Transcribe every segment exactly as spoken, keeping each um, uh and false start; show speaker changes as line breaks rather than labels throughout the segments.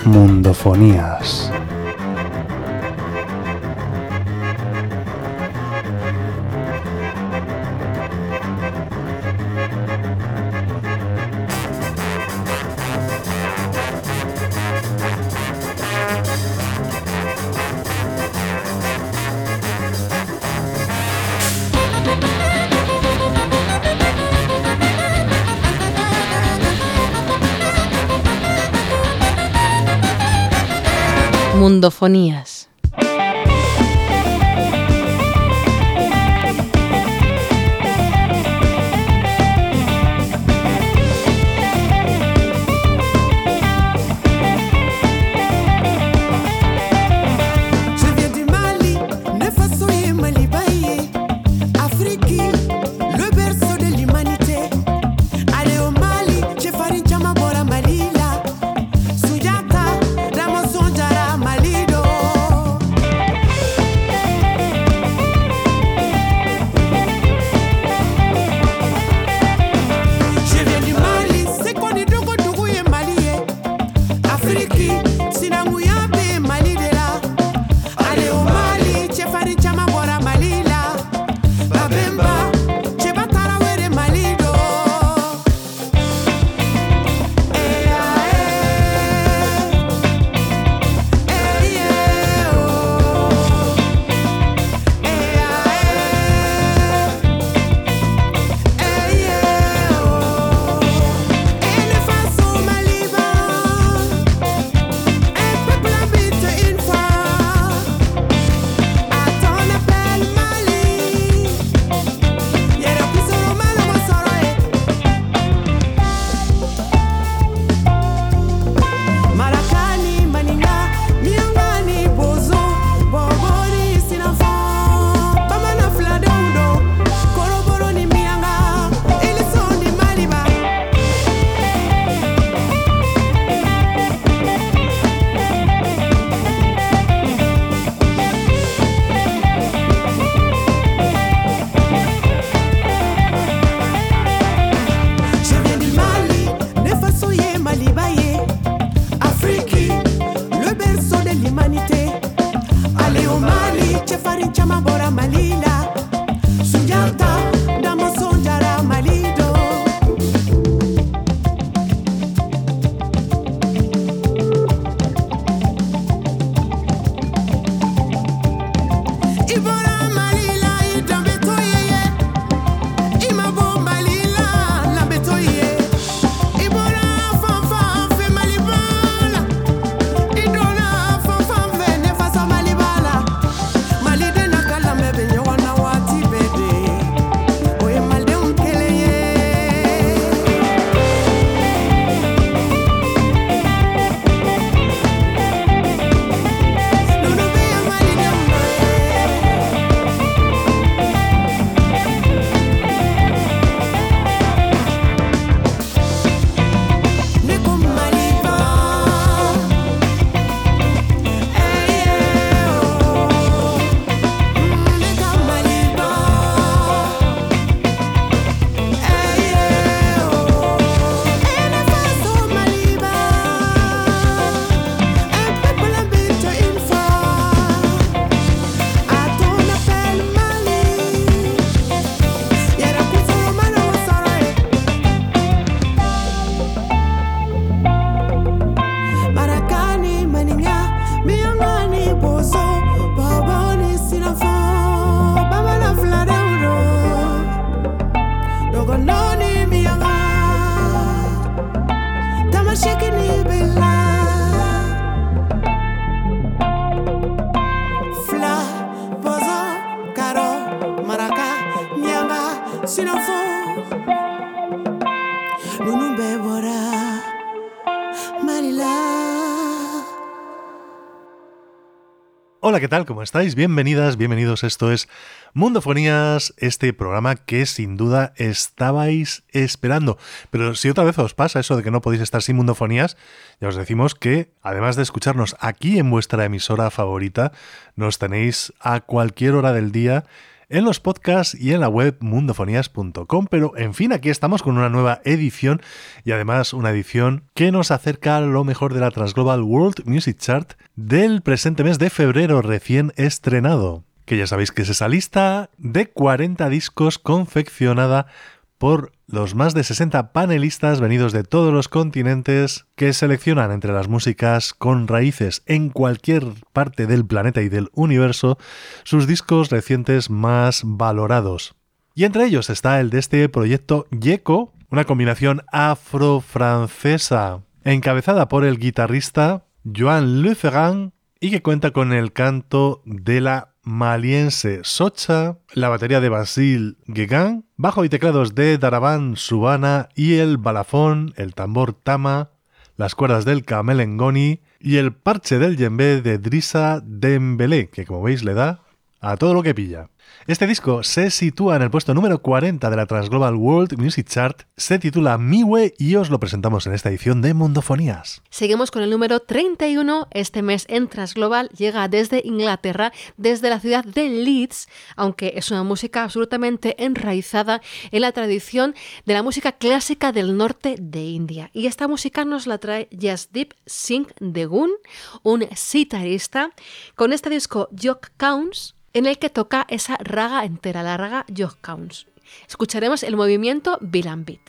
Mundofonías.
Mundofonías.
Hola, ¿qué tal? ¿Cómo estáis? Bienvenidas, bienvenidos. Esto es Mundofonías, este programa que sin duda estabais esperando. Pero si otra vez os pasa eso de que no podéis estar sin Mundofonías, ya os decimos que, además de escucharnos aquí en vuestra emisora favorita, nos tenéis a cualquier hora del día en los podcasts y en la web mundofonías punto com. Pero, en fin, aquí estamos con una nueva edición y además una edición que nos acerca a lo mejor de la Transglobal World Music Chart del presente mes de febrero recién estrenado, que ya sabéis que es esa lista de cuarenta discos confeccionada por los más de sesenta panelistas venidos de todos los continentes que seleccionan entre las músicas con raíces en cualquier parte del planeta y del universo sus discos recientes más valorados. Y entre ellos está el de este proyecto Yeco, una combinación afro-francesa encabezada por el guitarrista Joan Le Ferrand y que cuenta con el canto de la maliense Socha, la batería de Basile Guégan, bajo y teclados de Daraban Subana y el balafón, el tambor tama, las cuerdas del camelengoni y el parche del djembé de Drissa Dembélé, que como veis le da a todo lo que pilla. Este disco se sitúa en el puesto número cuarenta de la Transglobal World Music Chart, se titula Miwe y os lo presentamos en esta edición de Mundofonías.
Seguimos con el número treinta y uno. Este mes en Transglobal llega desde Inglaterra, desde la ciudad de Leeds, aunque es una música absolutamente enraizada en la tradición de la música clásica del norte de India. Y esta música nos la trae Jasdeep Singh Degun, un sitarista, con este disco Jog Counts, en el que toca esa raga entera, la raga Jog Counts. Escucharemos el movimiento Bilan Beat.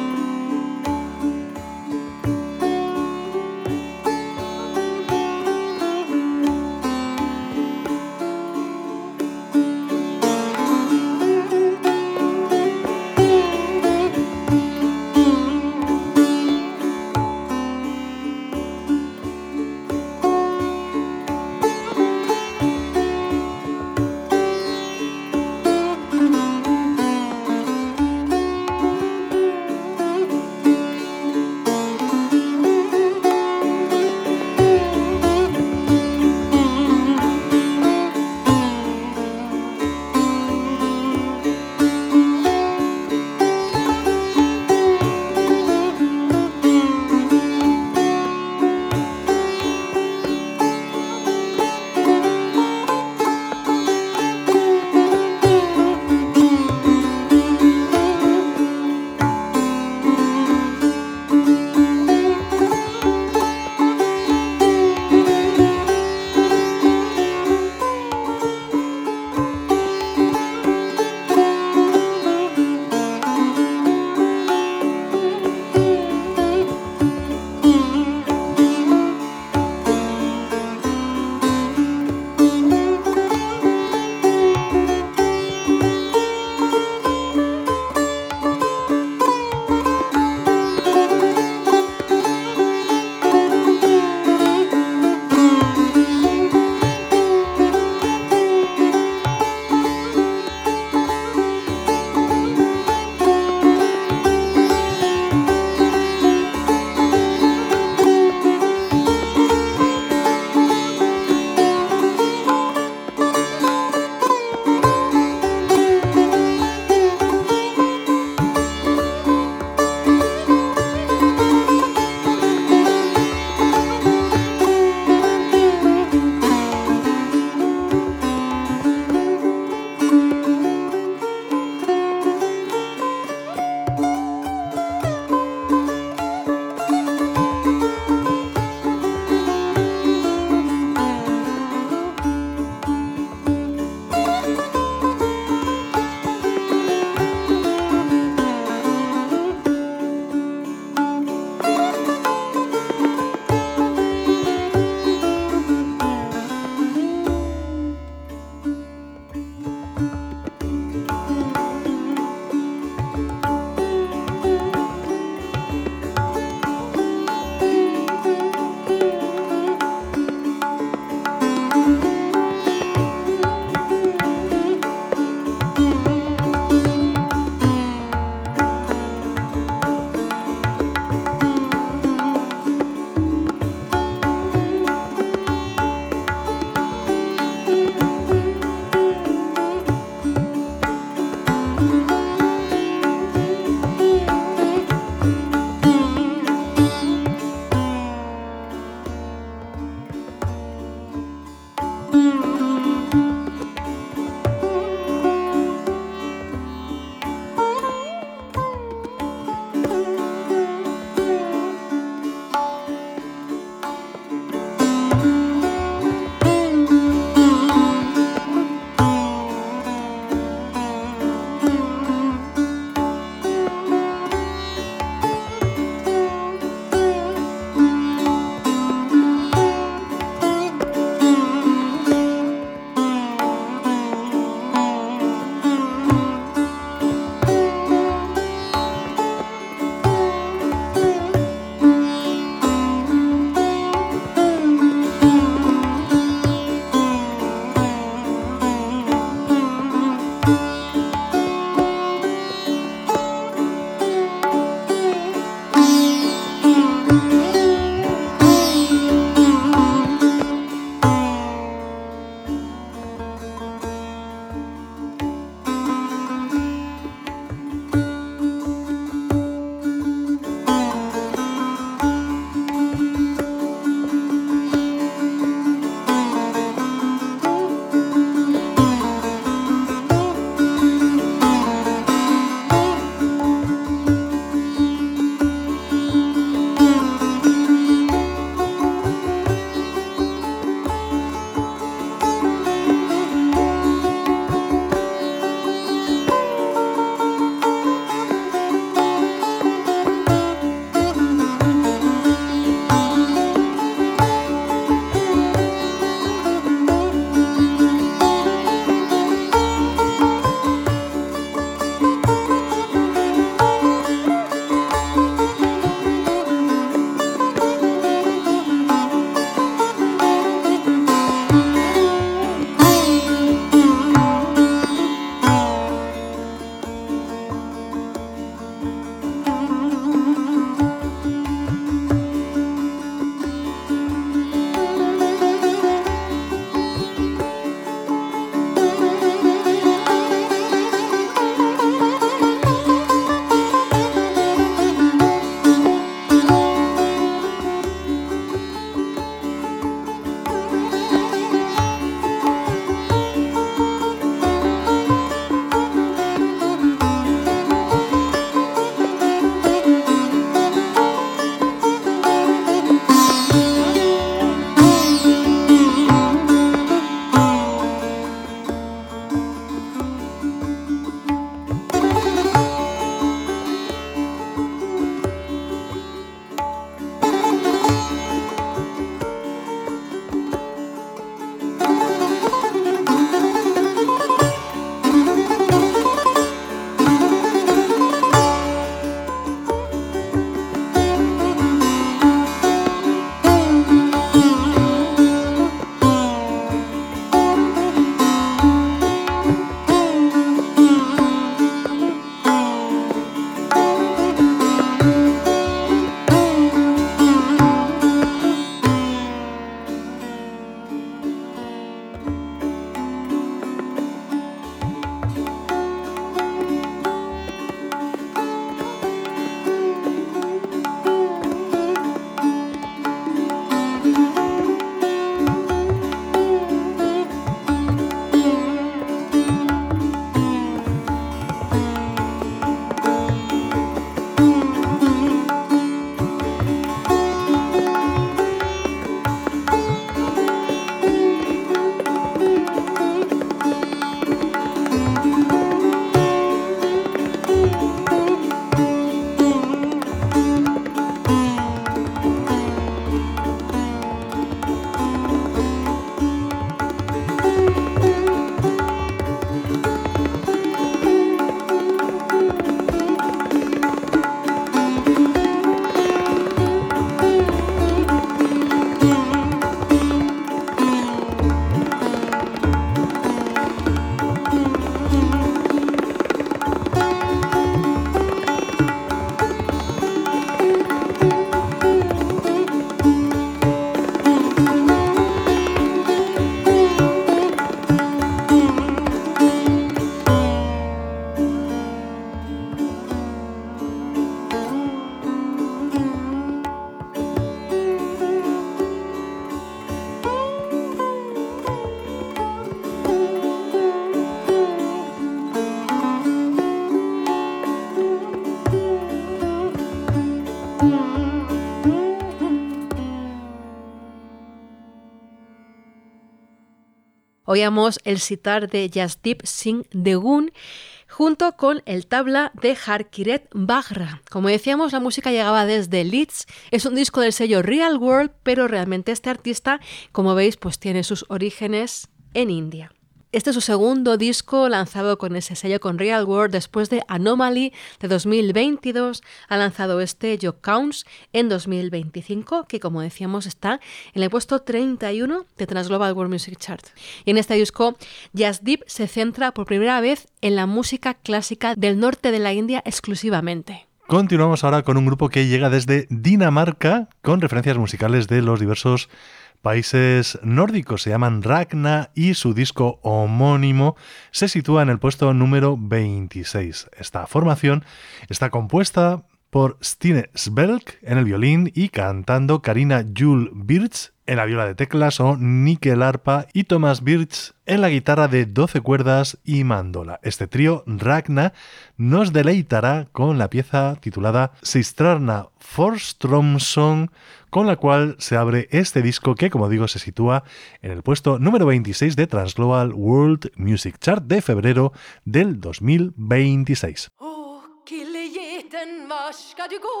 Oíamos el sitar de Jasdeep Singh Degun junto con el tabla de Harkirat Baghra. Como decíamos, la música llegaba desde Leeds, es un disco del sello Real World, pero realmente este artista, como veis, pues tiene sus orígenes en India. Este es su segundo disco lanzado con ese sello, con Real World, después de Anomaly de dos mil veintidós. Ha lanzado este Your Counts en dos mil veinticinco, que como decíamos está en el puesto treinta y uno de Trans Global World Music Chart. Y en este disco, Jasdeep se centra por primera vez en la música clásica del norte de la India exclusivamente.
Continuamos ahora con un grupo que llega desde Dinamarca, con referencias musicales de los diversos países nórdicos. Se llaman Ragna y su disco homónimo se sitúa en el puesto número veintiséis. Esta formación está compuesta por Stine Svelk en el violín y cantando Karina Jule Birch en la viola de teclas o níquel arpa y Thomas Birch en la guitarra de doce cuerdas y mandola. Este trío Ragna nos deleitará con la pieza titulada Sistrarna Forströmsson, con la cual se abre este disco que, como digo, se sitúa en el puesto número veintiséis de Transglobal World Music Chart de febrero del dos mil veintiséis.
Oh, killjätten, var ska du gå?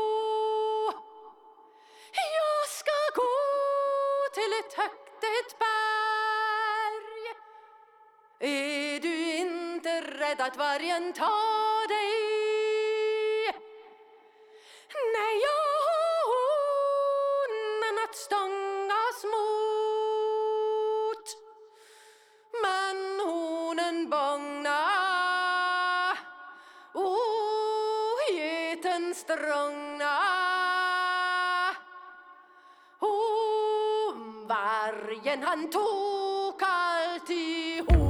Jag ska gå till ett högt ett berg. Är du inte rädd att vargen tar dig? Nej, jag har honen att stångas mot, men honen bångnar och geten strångnar. Och vargen han tog alltihop.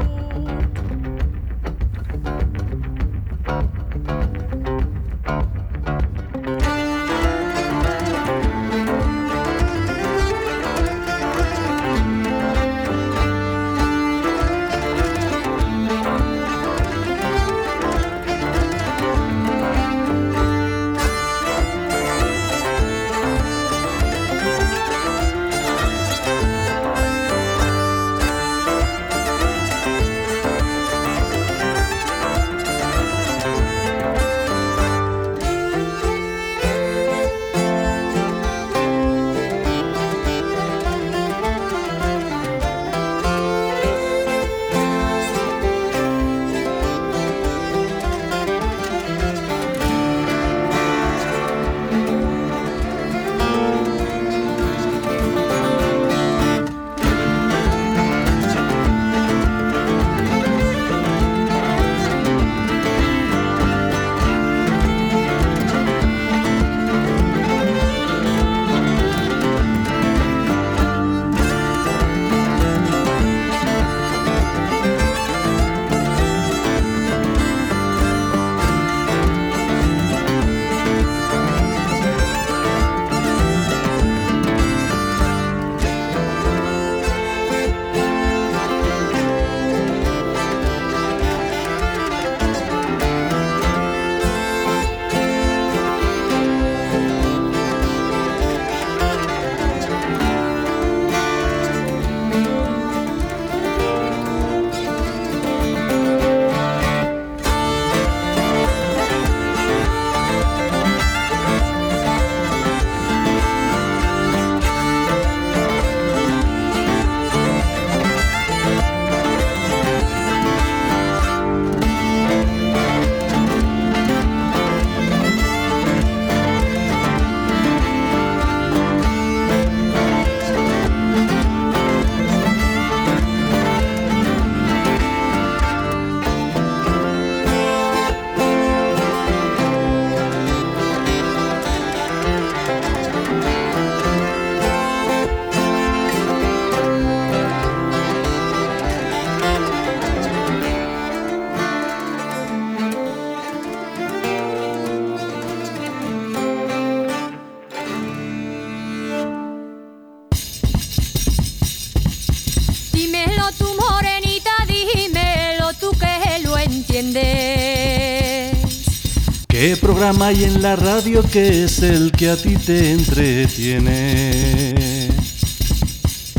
¿Qué programa hay en la radio que es el que a ti te entretiene?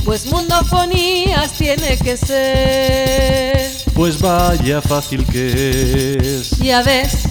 Pues mundofonías tiene que ser.
Pues vaya fácil que es.
Ya ves.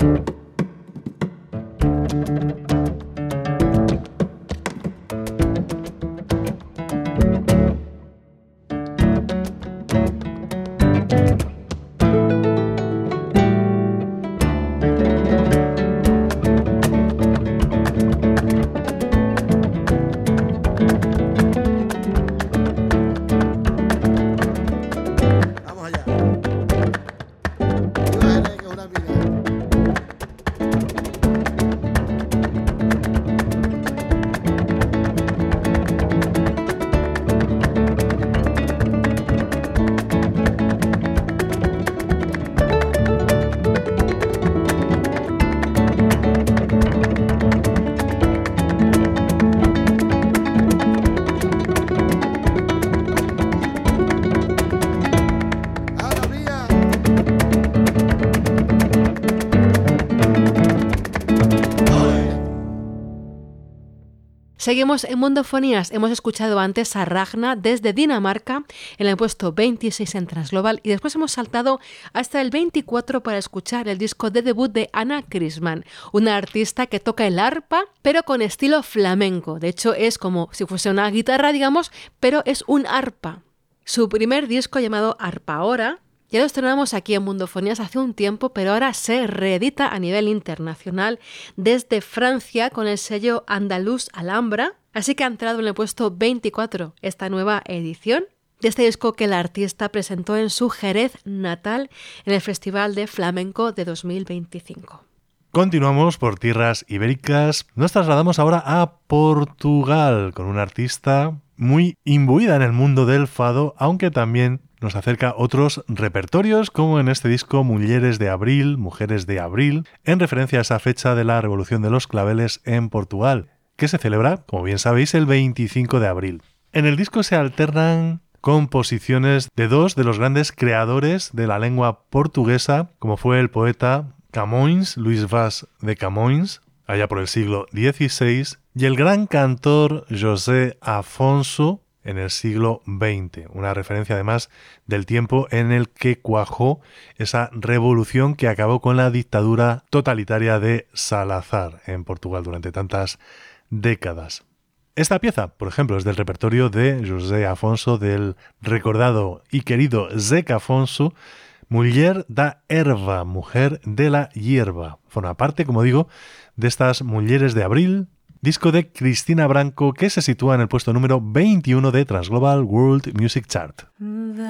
Seguimos en Mundofonías. Hemos escuchado antes a Ragna desde Dinamarca en el puesto veintiséis en Transglobal y después hemos saltado hasta el veinticuatro para escuchar el disco de debut de Anna Chrisman, una artista que toca el arpa pero con estilo flamenco. De hecho es como si fuese una guitarra, digamos, pero es un arpa. Su primer disco llamado Arpa Ahora ya lo estrenamos aquí en Mundofonías hace un tiempo, pero ahora se reedita a nivel internacional desde Francia con el sello andaluz Alhambra, así que ha entrado en el puesto veinticuatro esta nueva edición de este disco que la artista presentó en su Jerez natal en el Festival de Flamenco de dos mil veinticinco.
Continuamos por tierras ibéricas, nos trasladamos ahora a Portugal con una artista muy imbuida en el mundo del fado, aunque también nos acerca otros repertorios, como en este disco Mulleres de Abril, Mujeres de Abril, en referencia a esa fecha de la Revolución de los Claveles en Portugal, que se celebra, como bien sabéis, el veinticinco de abril. En el disco se alternan composiciones de dos de los grandes creadores de la lengua portuguesa, como fue el poeta Camões, Luís Vaz de Camões, allá por el siglo dieciséis, y el gran cantor José Afonso, en el siglo veinte, una referencia además del tiempo en el que cuajó esa revolución que acabó con la dictadura totalitaria de Salazar en Portugal durante tantas décadas. Esta pieza, por ejemplo, es del repertorio de José Afonso, del recordado y querido Zeca Afonso, Muller da Erva, Mujer de la Hierba. Forma parte, como digo, de estas Mulleres de Abril, disco de Cristina Branco que se sitúa en el puesto número veintiuno de Transglobal World Music Chart.
Velha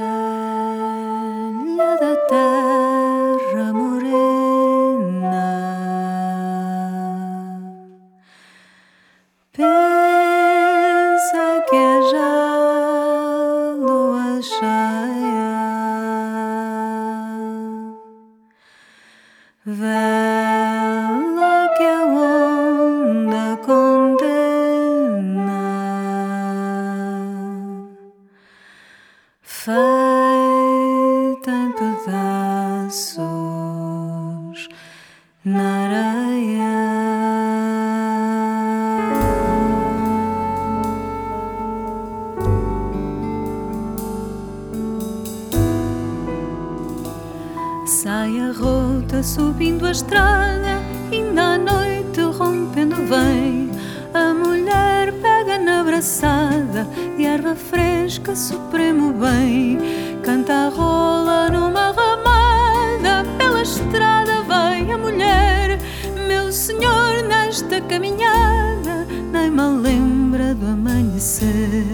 da terra morena, pensa que é já lua cheia, vela que é onda condena, feita em pedaços na areia. Saia rota subindo a estrada, ainda à noite rompendo vem. A mulher pega na braçada de erva fresca, supremo bem. Canta a rola numa ramada, pela estrada vai a mulher. Meu senhor nesta caminhada nem mal lembra do amanhecer.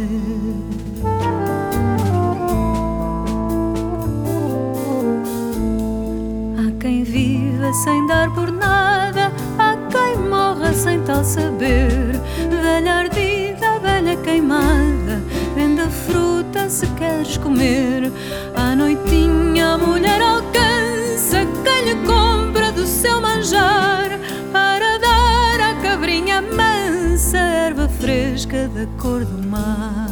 Há quem viva sem dar por nada, há quem morra sem tal saber. Velha ardida, velha queimada, vende a fruta se queres comer. À noitinha a mulher alcança quem lhe compra do seu manjar, para dar à cabrinha mansa erva fresca da cor do mar.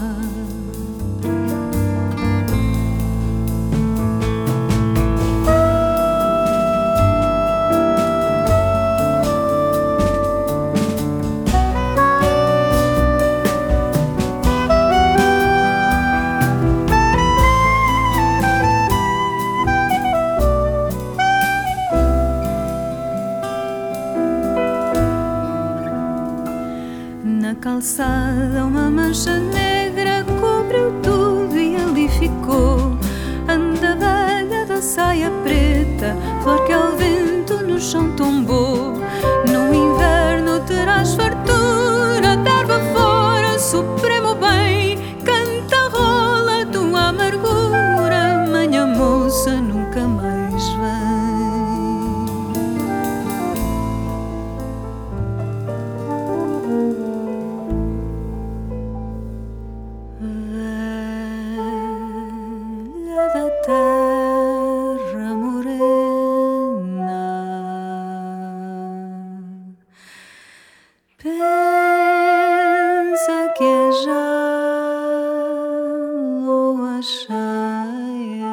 calçada uma mancha negra cobriu tudo e ali ficou. Anda velha da saia preta, flor que ao vento no chão tombou. No inverno terás fartura, d'erva fora, supremo bem. Canta a rola tua amargura, manhã moça nunca mais vem. Velha da terra morena, pensa que é já lua cheia.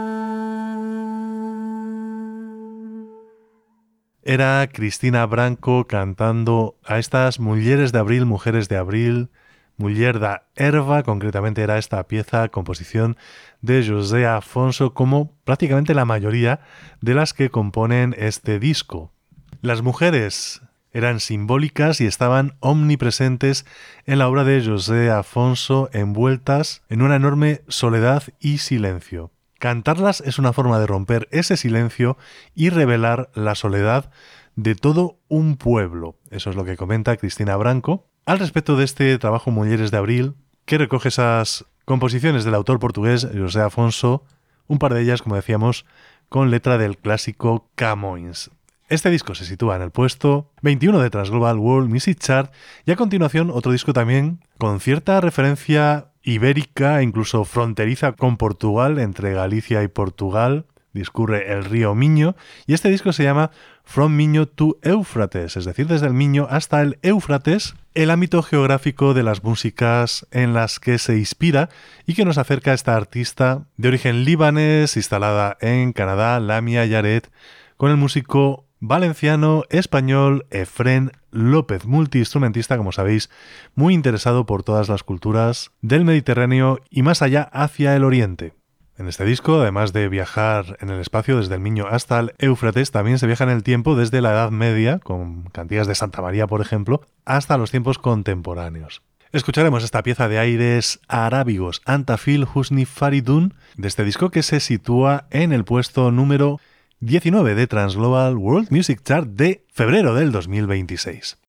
Era Cristina Branco cantando a estas Mulleres de Abril, Mujeres de Abril, Muller da Erva, concretamente era esta pieza, composición de José Afonso, como prácticamente la mayoría de las que componen este disco. Las mujeres eran simbólicas y estaban omnipresentes en la obra de José Afonso, envueltas en una enorme soledad y silencio. Cantarlas es una forma de romper ese silencio y revelar la soledad de todo un pueblo. Eso es lo que comenta Cristina Branco al respecto de este trabajo Mulleres de Abril, que recoge esas composiciones del autor portugués José Afonso, un par de ellas, como decíamos, con letra del clásico Camões. Este disco se sitúa en el puesto veintiuno de Transglobal World Music Chart y a continuación otro disco también con cierta referencia ibérica, incluso fronteriza con Portugal, entre Galicia y Portugal, discurre el río Miño, y este disco se llama From Miño to Éufrates, es decir, desde el Miño hasta el Éufrates, el ámbito geográfico de las músicas en las que se inspira y que nos acerca a esta artista de origen libanés, instalada en Canadá, Lamia Yaret, con el músico valenciano español Efrén López, multiinstrumentista, como sabéis, muy interesado por todas las culturas del Mediterráneo y más allá hacia el Oriente. En este disco, además de viajar en el espacio desde el Miño hasta el Éufrates, también se viaja en el tiempo desde la Edad Media, con cantigas de Santa María, por ejemplo, hasta los tiempos contemporáneos. Escucharemos esta pieza de aires arábigos, Antafil Husni Faridun, de este disco que se sitúa en el puesto número diecinueve de Transglobal World Music Chart de febrero del dos mil veintiséis.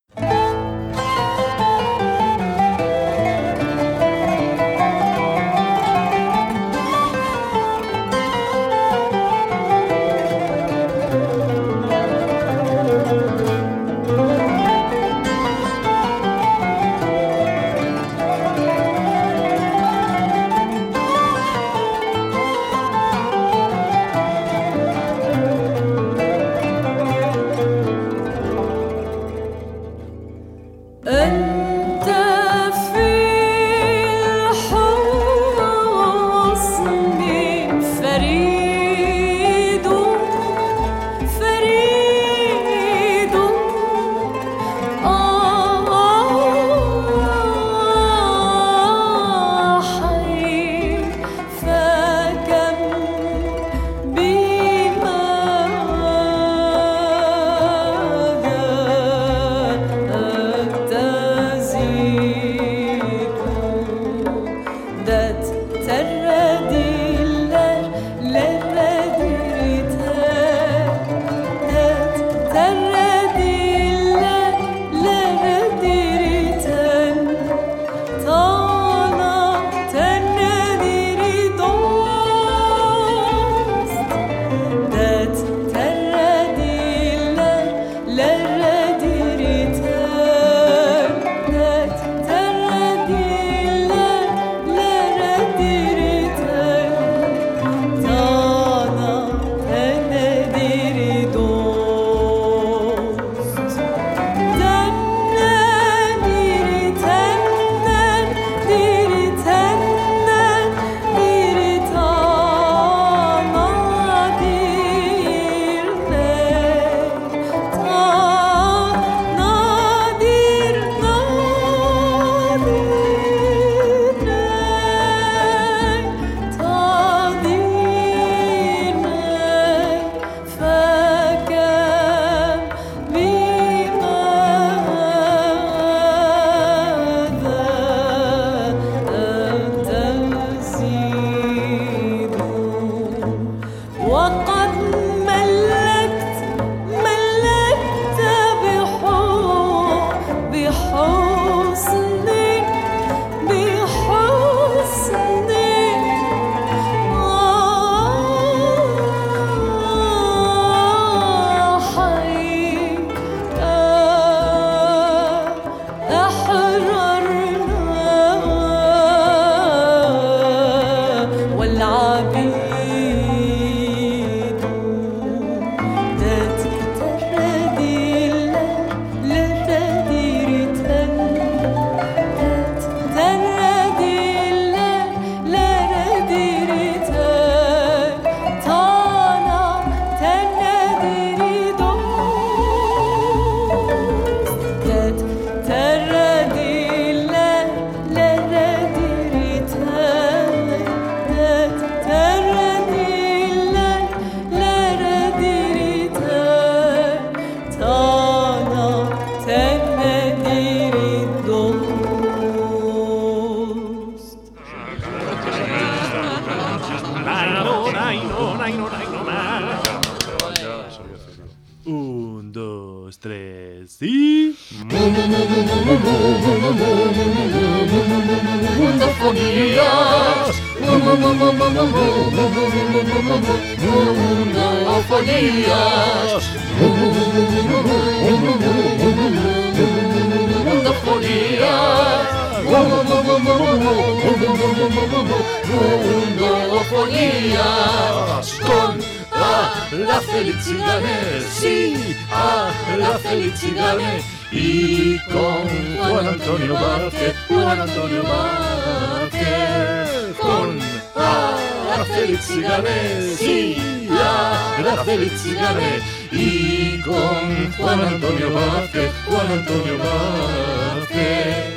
dos, tres y...
Mundofonías, mundofonías, mundofonías, con la Feliciganes, sí, a la Feliciganes, y con Juan Antonio Vázquez, Juan Antonio Vázquez, con la Feliciganes, sí, a la Feliciganes, y con Juan Antonio Vázquez, Juan Antonio Vázquez.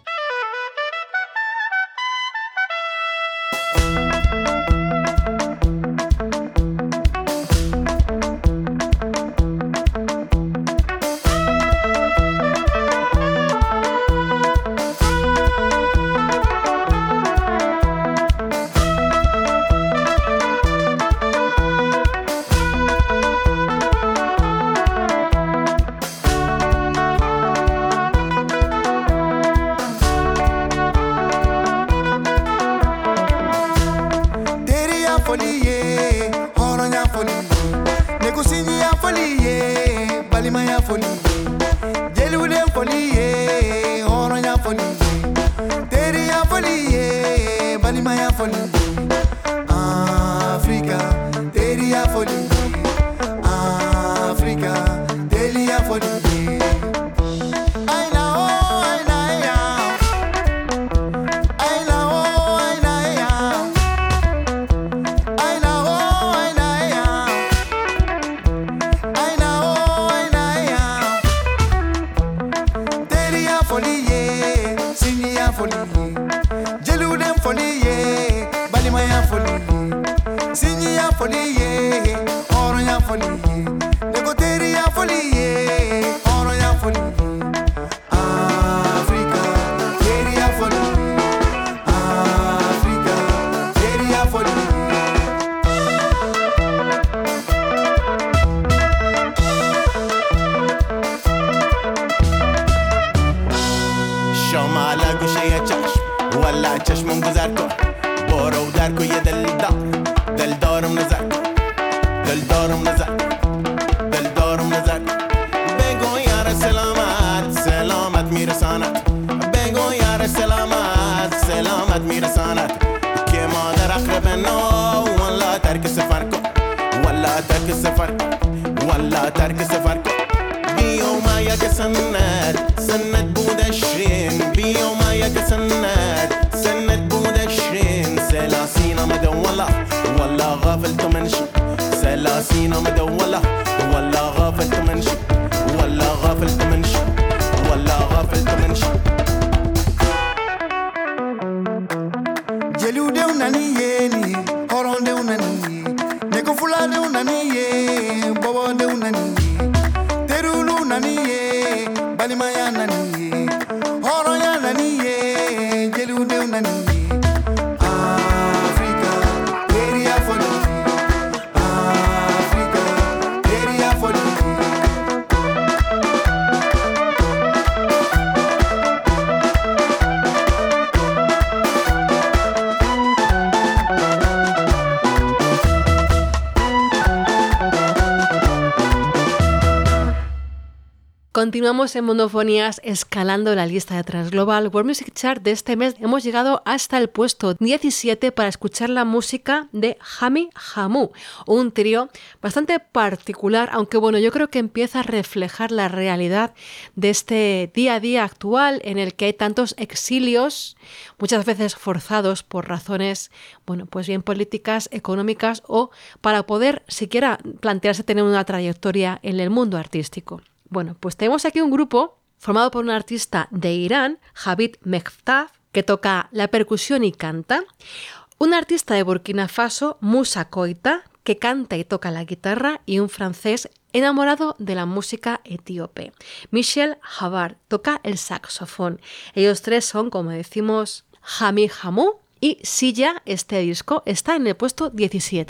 Continuamos en Mundofonías escalando la lista de Transglobal World Music Chart de este mes. Hemos llegado hasta el puesto diecisiete para escuchar la música de Hami Hamu, un trío bastante particular, aunque bueno, yo creo que empieza a reflejar la realidad de este día a día actual en el que hay tantos exilios, muchas veces forzados por razones, bueno, pues bien políticas, económicas o para poder siquiera plantearse tener una trayectoria en el mundo artístico. Bueno, pues tenemos aquí un grupo formado por un artista de Irán, Javid Mehtaf, que toca la percusión y canta, un artista de Burkina Faso, Moussa Koita, que canta y toca la guitarra, y un francés enamorado de la música etíope, Michel Havar, toca el saxofón. Ellos tres son, como decimos, Hami Hamu, y Silla, este disco, está en el puesto diecisiete.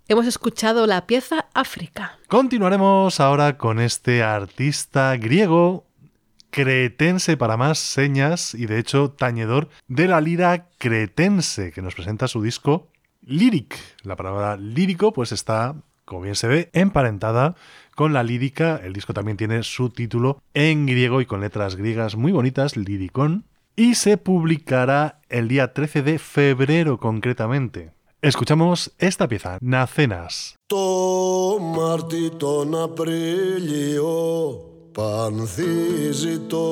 Hemos escuchado la pieza África.
Continuaremos ahora con este artista griego cretense para más señas y de hecho tañedor de la lira cretense, que nos presenta su disco Lyric. La palabra lírico pues está, como bien se ve, emparentada con la lírica. El disco también tiene su título en griego y con letras griegas muy bonitas, Lyricon, y se publicará el día trece de febrero concretamente. Escuchamos esta pieza, Nacenas.
Το Μάρτι τον Απρίλιο πανθίζει το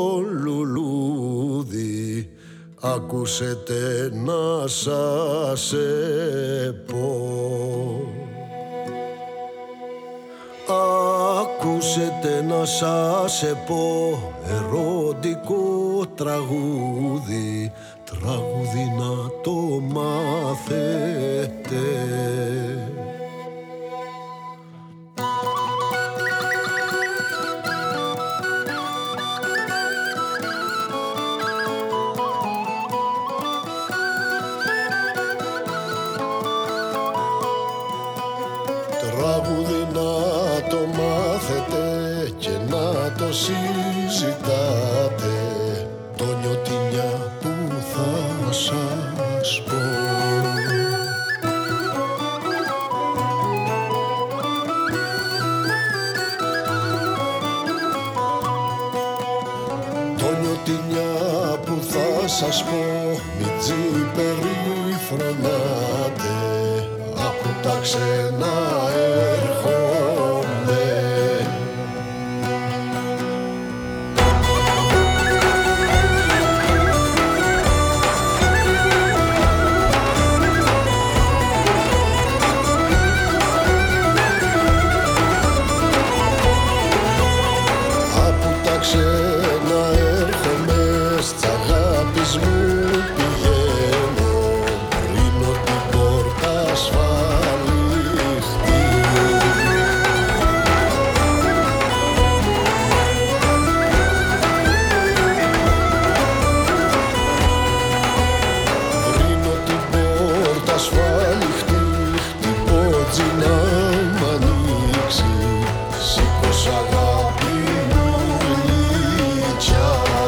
λουλούδι, ακούσετε να σας πω. Ακούσετε να σας πω ερωτικό τραγούδι, τραγούδι να το μάθετε. Τραγούδι να το μάθετε και να το συζητάτε, το νιωτινιά που θα σας πω. Το νιωτινιά που θα σας πω, μη τζιπεριφρονάτε, άκου τα ξένα έρχομαι. Από τα ξένα έρχομαι, στ' αγάπης μου πηγαίνω, ρίνω την πόρτα ασφαλιστή. Ρίνω την πόρτα ασφαλιστή, την πότζι να μ' ανοίξει, σήκως αγάπη μου γλυκιά.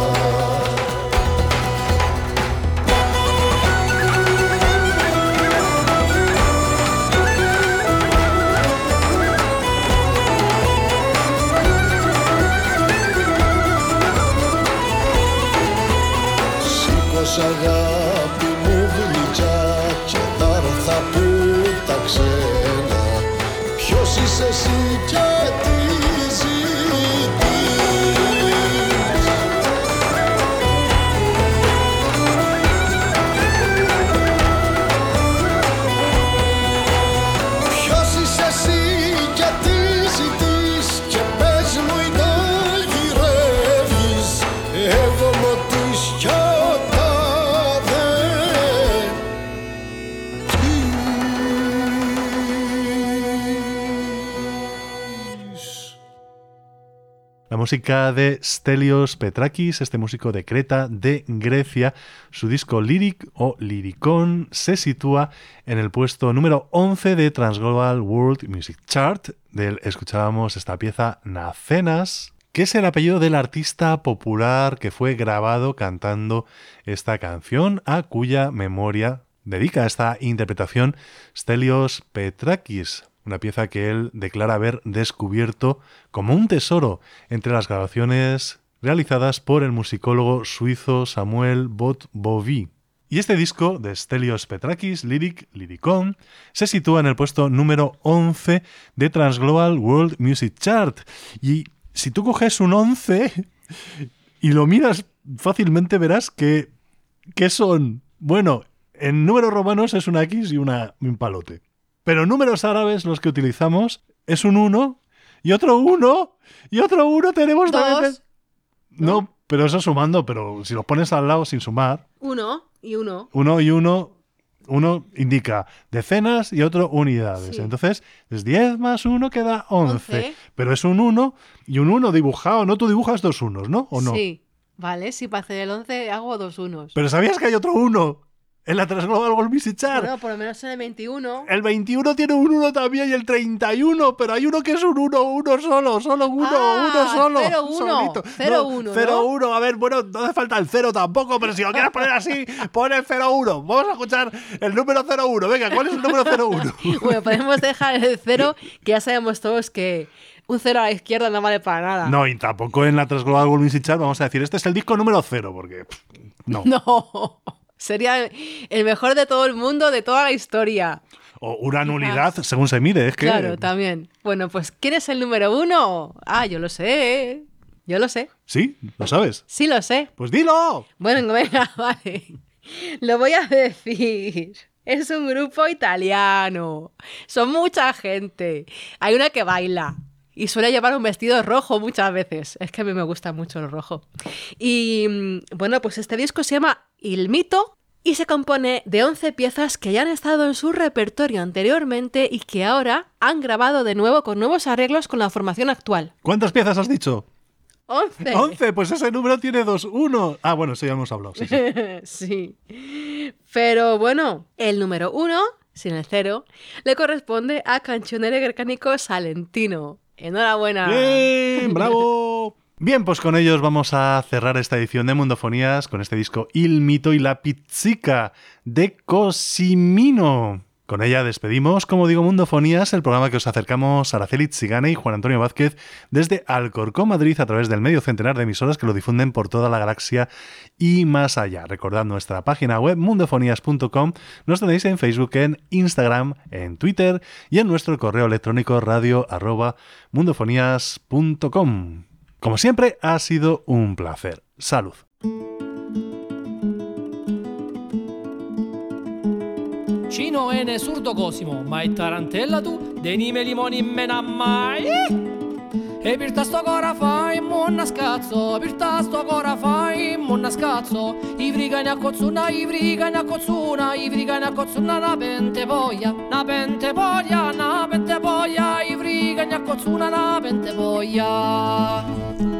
Σήκως αγάπη μου γλυκιά και θα έρθα που τα ξένα, ποιος είσαι εσύ και τι ζητείς. Ποιος είσαι εσύ και τι ζητείς, και πες μου ή τα γυρεύεις, εγώ μ' ό,τι σιώτα δεν πεις.
La música de Stelios Petrakis, este músico de Creta, de Grecia. Su disco Lyric o Lyricon se sitúa en el puesto número once de Transglobal World Music Chart. De él escuchábamos esta pieza Nacenas, que es el apellido del artista popular que fue grabado cantando esta canción, a cuya memoria dedica esta interpretación Stelios Petrakis. Una pieza que él declara haber descubierto como un tesoro entre las grabaciones realizadas por el musicólogo suizo Samuel Bot-Bovy. Y este disco de Stelios Petrakis, Lyric, Lyricon, se sitúa en el puesto número once de Transglobal World Music Chart. Y si tú coges un once y lo miras fácilmente verás que, que son, bueno, en números romanos es una X y una, un palote. Pero en números árabes los que utilizamos es un uno y otro uno y otro uno tenemos
Dos.
también. No, pero eso sumando, pero si los pones al lado sin sumar,
Uno y uno.
uno y uno, uno indica decenas y otro unidades.
Sí.
Entonces, es diez más uno queda once.
Once.
Pero es un uno y un uno dibujado. No, tú dibujas dos unos, ¿no? ¿O no?
Sí. Vale, si para hacer el once hago dos unos.
Pero ¿sabías que hay otro uno En la Transglobal World Music Chart.
Bueno, por lo menos en el veintiuno.
El veintiuno tiene un uno también y el treinta y uno, pero hay uno que es un uno, uno solo, solo uno,
ah,
uno solo.
cero uno. cero uno,
cero uno, a ver, bueno, no hace falta el cero tampoco, pero si lo quieres poner así, pon el cero uno. Vamos a escuchar el número cero uno. Venga, ¿cuál es el número cero uno?
Bueno, podemos dejar el cero, que ya sabemos todos que un cero a la izquierda no vale para nada.
No, y tampoco en la Transglobal World Music Chart vamos a decir, este es el disco número cero, porque pff, no.
No. Sería el mejor de todo el mundo, de toda la historia.
O una nulidad, según se mire. Es que...
Claro, también. Bueno, pues ¿quién es el número uno? Ah, yo lo sé. Yo lo sé.
¿Sí? ¿Lo sabes?
Sí, lo sé.
Pues dilo.
Bueno, venga, vale. Lo voy a decir. Es un grupo italiano. Son mucha gente. Hay una que baila. Y suele llevar un vestido rojo muchas veces. Es que a mí me gusta mucho el rojo. Y bueno, pues este disco se llama Il Mito y se compone de once piezas que ya han estado en su repertorio anteriormente y que ahora han grabado de nuevo con nuevos arreglos con la formación actual.
¿Cuántas piezas has dicho?
once.
once, pues ese número tiene dos uno. Ah, bueno, sí, ya hemos hablado. Sí,
sí.
sí.
Pero bueno, el número uno, sin el cero, le corresponde a Cancionere Grecanico Salentino. ¡Enhorabuena!
¡Bien! ¡Bravo! Bien, pues con ellos vamos a cerrar esta edición de Mundofonías con este disco Il Mito y la Pizzica de Cosimino. Con ella despedimos, como digo, Mundofonías, el programa que os acercamos Araceli Tsigane y Juan Antonio Vázquez desde Alcorcón, Madrid, a través del medio centenar de emisoras que lo difunden por toda la galaxia y más allá. Recordad nuestra página web mundofonías punto com, nos tenéis en Facebook, en Instagram, en Twitter y en nuestro correo electrónico radio arroba mundofonías punto com. Como siempre, ha sido un placer. ¡Salud!
Cino ene surdo cosimo, mai tarantella tu, denime limoni mena mai. E per sto cora fai, monna scazzo, per sto cora fai, monna scazzo. I vrigani a cozzuna, i vrigani a cozzuna, i vrigani a cozzuna, na pente poglia, na pente poglia, na pente poglia, i vrigani a cozzuna, na pente poglia.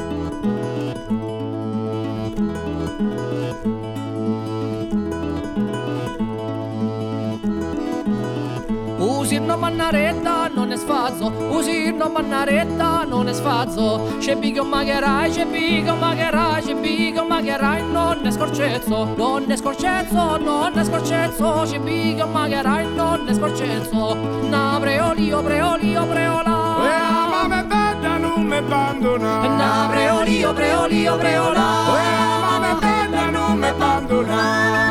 Usirno mannaretta non è sfazzo, usirno mannaretta non è sfazzo. C'è bigo magherai, c'è bigo magherai, c'è bigo magherai, non è scorcezzo, non è scorcezzo, non è scorcezzo. C'è bigo magherai, non è scorcezzo. Na preolio, preolio, preola.
Eh, ma me bella non me abbandona.
Na preolio, preolio, preola.
Eh, ma me bella non me abbandona.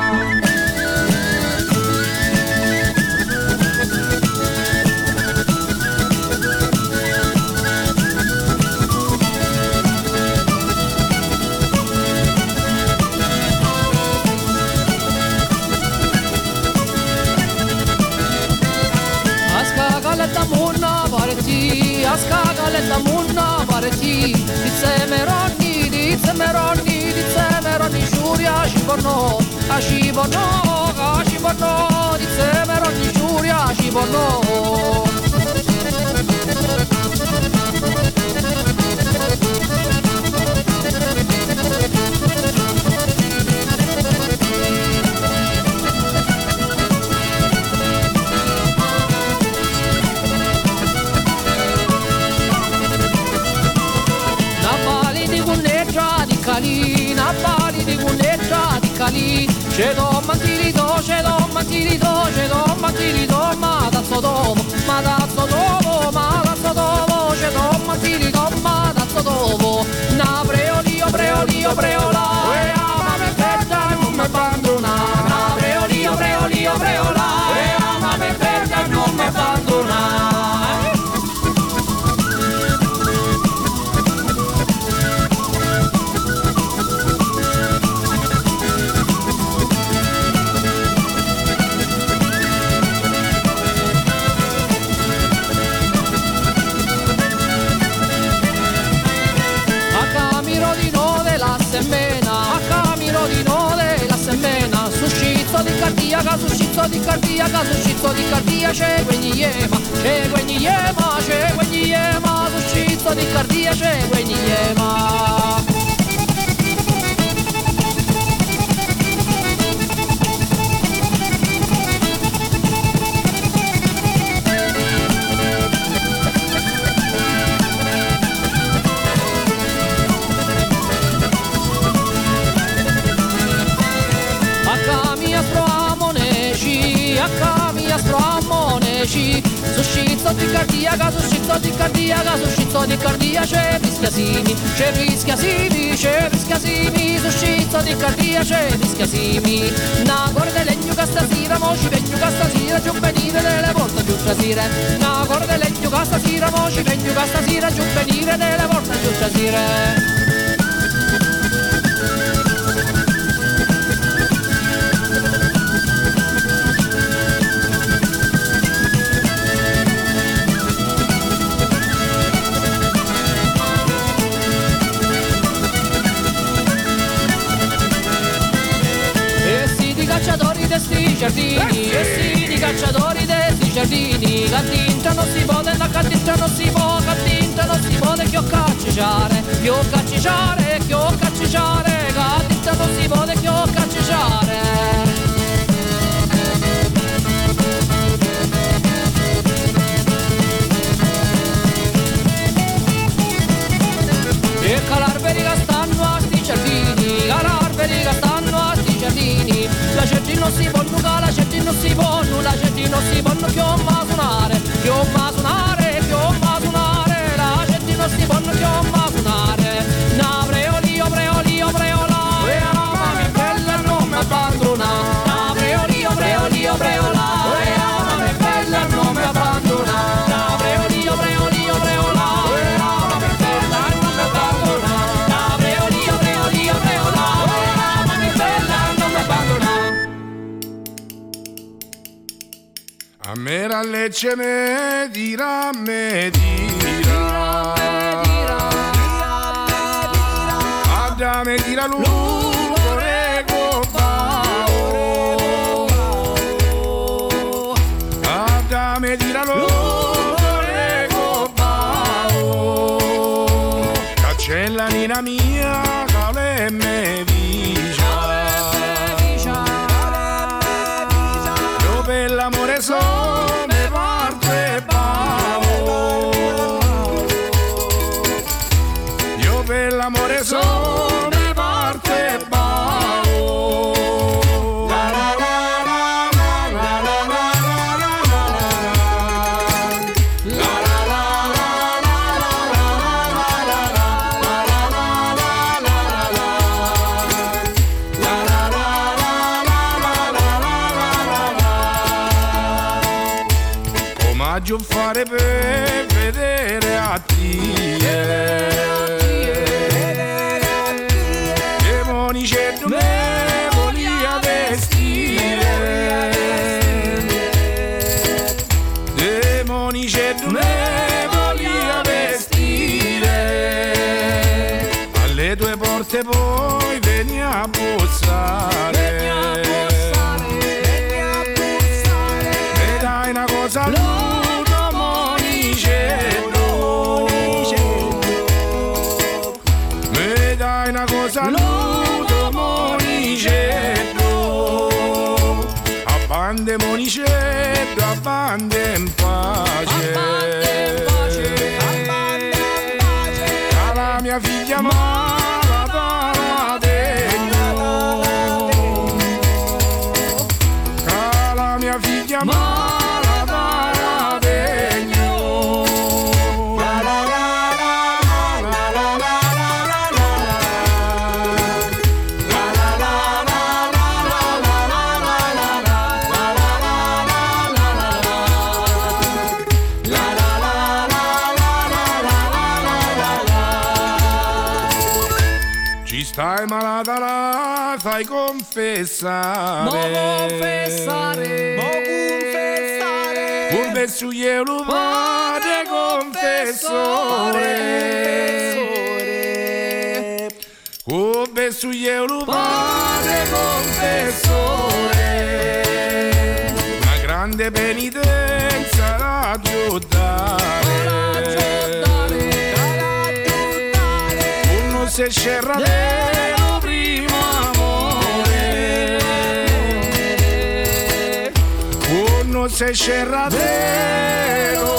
Ascagaletta munna pareti, dizze meronni, dizze meronni, dizze meronni, giuria ciborno, a ciborno, a ciborno, dizze meronni, giuria ciborno. Calina, pali di cunetta di calì. C'è do mantilito, c'è do mantilito, c'è do mantilito, ma dazzo dopo, ma dazzo dopo, ma dazzo dopo, c'è do mantilito, ma dazzo dopo. Na preolio, preolio, preola.
Eh, ma me bella non me abbandona.
Na preolio, preolio, preola.
Eh, ma me bella non me abbandona.
di cardiaca, su scizzo di cardiaca, su scizzo di cardia, c'è guegniyema, c'è guegniyema, c'è guegniyema, su scizzo di cardia, c'è guegniyema. dieci. Su scizzo di cardiaca, su scizzo di cardiaca, su scizzo di cardia c'è rischiasimi, c'è rischiasimi, c'è rischiasimi, su scizzo di cardia c'è rischiasimi. Na corda legno che stasera, mo ci vengo che stasera, giù venire delle volte giù trasire. Na corda legno che stasera, mo ci vengo che stasera, giù venire delle volte giù trasire. Cacciatori de sti giardini, e sì, di cacciatori de sti giardini. Cattinta non si può, da cattinta non si può, cattinta non si può, che ho cacciare, che ho cacciare, che ho cacciare, cattinta non si può, che ho cacciare. E calarberi che stanno a sti giardini, calarberi che stanno a sti giardini. La gente non si può nulla, la gente non si può nulla, la gente non si può nulla, che ho ma suonare, che ho ma suonare, che ho ma suonare, la gente non si può nulla, che ho ma suonare. Na preoli, o preoli, o preola, e la mamma mi bella non mi abbandona. Na preoli, o preoli, o preola, e la mamma mi bella non mi abbandona. Na preoli, o preoli, o preola, e la mamma mi bella non mi abbandona. Na preoli, o preoli, o preola, e la mamma mi bella non mi abbandona.
A me la legge me dirà, me dirà, Adda me dirà l'ugore copao, Adda me dirà l'ugore copao, cancella nina mia, cale me vicia, io per l'amore so me parte pavo, io per l'amore so me parte pavo. La la la la la la la la la la la Omaggio fare per vedere a te, Demonicetto me volia vestire, Demonicetto me volia vestire, alle tue porte poi veni a bussare, e dai una cosa ludo monicetto, me dai una cosa ludo monicetto, a bande monicetto, a bande in pace, alla mia figlia mala degno, alla mia figlia mala degno. La la la la la la la la la la la la ci stai malata là, fai confessare,
Mo confessare, mo confessare,
confesso io lo vado confessore, confesso io lo vado confessore, una grande penitenza da giudare, uno se scerra dello primo amore, uno se scerra dello